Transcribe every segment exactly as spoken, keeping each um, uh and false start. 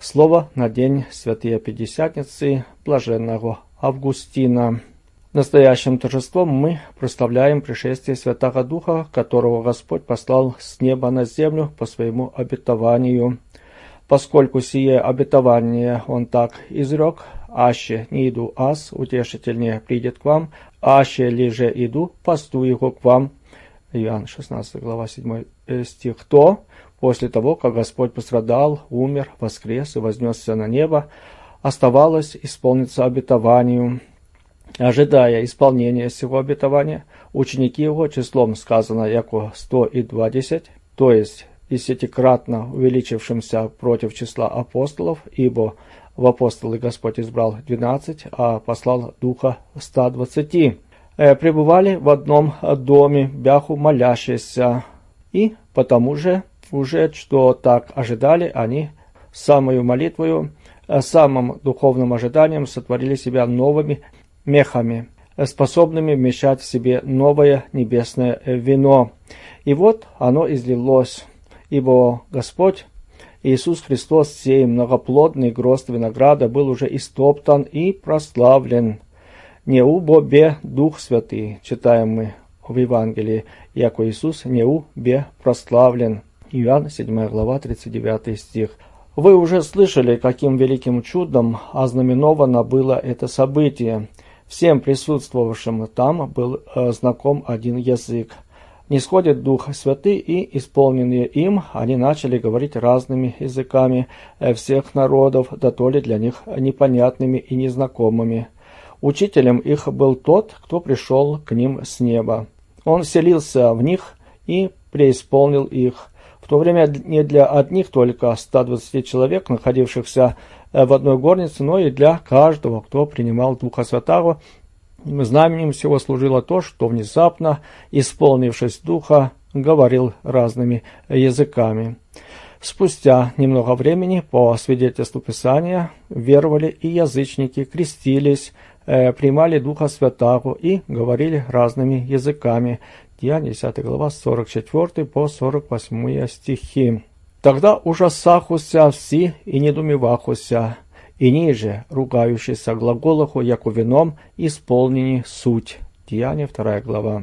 Слово на день Святые Пятидесятницы блаженного Августина. Настоящим торжеством мы прославляем пришествие Святого Духа, которого Господь послал с неба на землю по своему обетованию. Поскольку сие обетование Он так изрек: «Аще не иду аз, утешитель не придет к вам, аще ли же иду, посту его к вам». Иоанн шестнадцатая глава седьмой стих. То, после того, как Господь пострадал, умер, воскрес и вознесся на небо, оставалось исполниться обетованию. Ожидая исполнения сего обетования, ученики его, числом сказано яко сто и двадцать, то есть десятикратно увеличившимся против числа апостолов, ибо в апостолы Господь избрал двенадцать, а послал Духа ста двадцати, пребывали в одном доме, бяху молящиеся, и потому же уже, что так ожидали, они самою молитвою, самым духовным ожиданием сотворили себя новыми мехами, способными вмещать в себе новое небесное вино. И вот оно излилось, ибо Господь Иисус Христос, сей многоплодный грозд винограда, был уже истоптан и прославлен. Не убо-бе Дух Святый, читаем мы в Евангелии, яко Иисус не убе прославлен. Иоанн седьмая глава тридцать девятый стих. Вы уже слышали, каким великим чудом ознаменовано было это событие. Всем присутствовавшим там был э, знаком один язык. Нисходит Дух Святый, и, исполненные им, они начали говорить разными языками э, всех народов, да то ли для них непонятными и незнакомыми. Учителем их был тот, кто пришел к ним с неба. Он вселился в них и преисполнил их. В то время не для одних только ста двадцати человек, находившихся в одной горнице, но и для каждого, кто принимал Духа Святаго. Знаменем всего служило то, что внезапно, исполнившись Духа, говорил разными языками. Спустя немного времени, по свидетельству Писания, веровали и язычники, крестились, принимали Духа Святаго и говорили разными языками. Деяния десятая глава, с сорок четвёртого по сорок восьмой стихи. Тогда ужасахуся все и недумевахуся, и ниже ругающийся глаголоху, яко вином исполнени суть. Деяния вторая глава.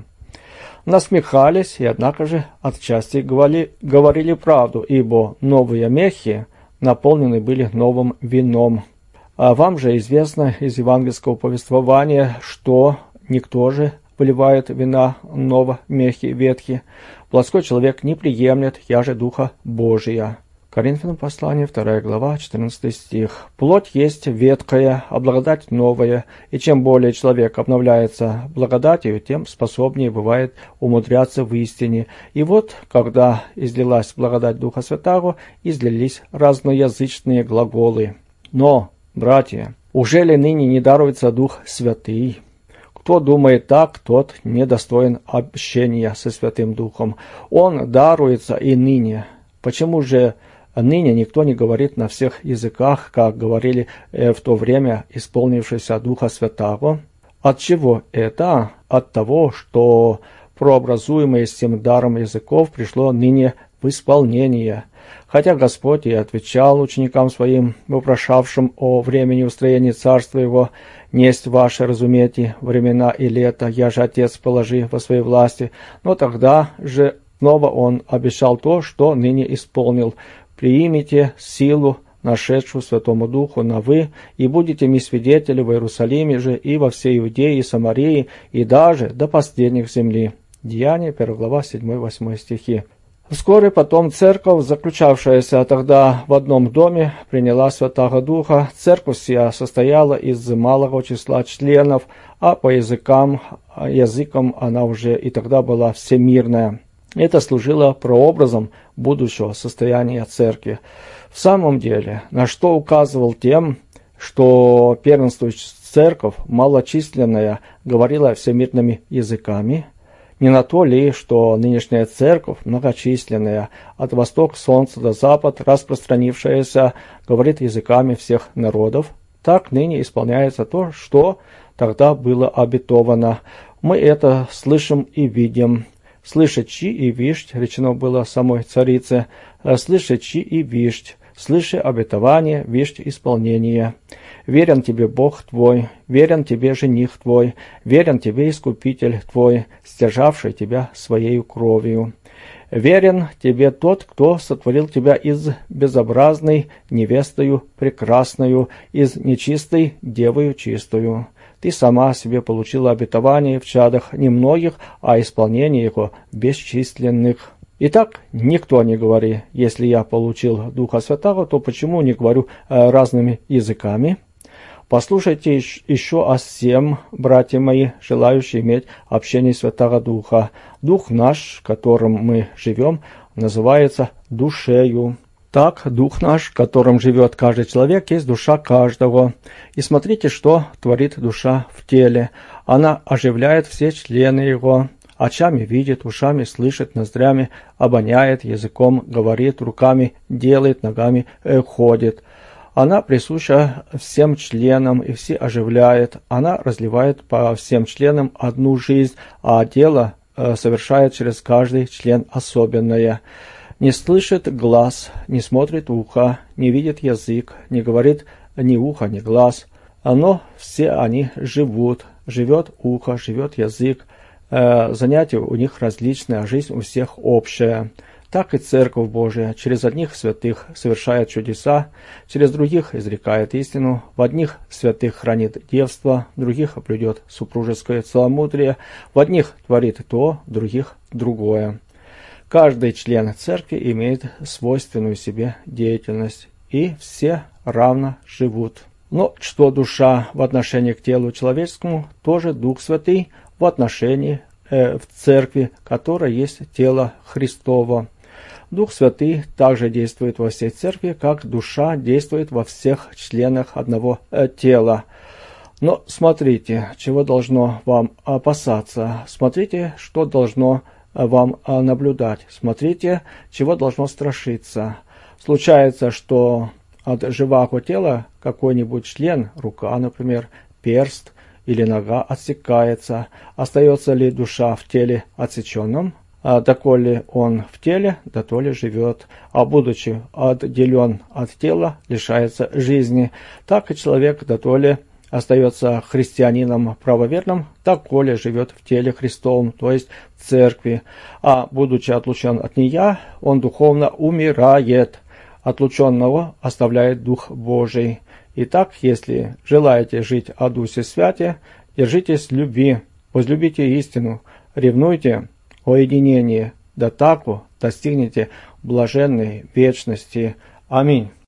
Насмехались, и однако же отчасти говорили, говорили правду, ибо новые мехи наполнены были новым вином. А вам же известно из евангельского повествования, что никто же вливает вина ново мехи ветхи. Плотской человек не приемлет, я же Духа Божия. Коринфянам послание, вторая глава, четырнадцатый стих. Плоть есть ветхая, а благодать новая, и чем более человек обновляется благодатью, тем способнее бывает умудряться в истине. И вот, когда излилась благодать Духа Святаго, излились разноязычные глаголы. Но, братья, уже ли ныне не даруется Дух Святый? Кто думает так, тот недостоин общения со Святым Духом. Он даруется и ныне. Почему же ныне никто не говорит на всех языках, как говорили в то время исполнившиеся Духа Святаго? От чего это? От того, что прообразуемое сим даром языков пришло ныне в исполнение. Хотя Господь и отвечал ученикам своим, вопрошавшим о времени устроения царства Его: «Несть ваше разумейте времена и лета, я же Отец положи во своей власти». Но тогда же снова Он обещал то, что ныне исполнил: «Приимите силу, нашедшую Святому Духу, на вы, и будете ми свидетели в Иерусалиме же и во всей Иудее и Самарии, и даже до последних земли». Деяния, первая глава, седьмой-восьмой стихи. Вскоре потом церковь, заключавшаяся тогда в одном доме, приняла Святаго Духа. Церковь сия состояла из малого числа членов, а по языкам, языкам она уже и тогда была всемирная. Это служило прообразом будущего состояния церкви. В самом деле, на что указывал тем, что первенствующая церковь, малочисленная, говорила всемирными языками? Не на то ли, что нынешняя церковь, многочисленная, от востока солнца до запад, распространившаяся, говорит языками всех народов? Так ныне исполняется то, что тогда было обетовано. Мы это слышим и видим. «Слышачи и вишть», речено было самой царице, «слышачи и вишть». Слыши обетование, вишь исполнение. Верен тебе Бог твой, верен тебе жених твой, верен тебе Искупитель твой, стяжавший тебя своею кровью. Верен тебе тот, кто сотворил тебя из безобразной невестою прекрасною, из нечистой девою чистую. Ты сама себе получила обетование в чадах немногих, а исполнение его бесчисленных. Итак, никто не говори, если я получил Духа Святого, то почему не говорю э, разными языками? Послушайте еще о всем, братья мои, желающие иметь общение Святого Духа. Дух наш, которым мы живем, называется душею. Так, Дух наш, которым живет каждый человек, есть душа каждого. И смотрите, что творит душа в теле. Она оживляет все члены его. Очами видит, ушами слышит, ноздрями обоняет, языком говорит, руками делает, ногами э, ходит. Она присуща всем членам и все оживляет. Она разливает по всем членам одну жизнь, а дело э, совершает через каждый член особенное. Не слышит глаз, не смотрит ухо, не видит язык, не говорит ни ухо, ни глаз. Но все они живут. Живет ухо, живет язык. Э, занятия у них различные, а жизнь у всех общая. Так и Церковь Божия через одних святых совершает чудеса, через других изрекает истину, в одних святых хранит девство, в других блюдет супружеское целомудрие, в одних творит то, в других другое. Каждый член Церкви имеет свойственную себе деятельность, и все равно живут. Но что душа в отношении к телу человеческому, тоже Дух Святый в отношении э, в Церкви, которая есть тело Христово. Дух Святый также действует во всей Церкви, как душа действует во всех членах одного э, тела. Но смотрите, чего должно вам опасаться. Смотрите, что должно э, вам э, наблюдать. Смотрите, чего должно страшиться. Случается, что от живаго тела какой-нибудь член, рука, например, перст или нога отсекается. Остается ли душа в теле отсеченном? А доколе он в теле, дотоле живет, а будучи отделен от тела, лишается жизни. Так и человек дотоле остается христианином правоверным, доколе живет в теле Христовом, то есть в церкви. А будучи отлучен от нея, он духовно умирает. Отлученного оставляет Дух Божий. Итак, если желаете жить о Духе Святе, держитесь любви, возлюбите истину, ревнуйте о единении, да таку достигнете блаженной вечности. Аминь.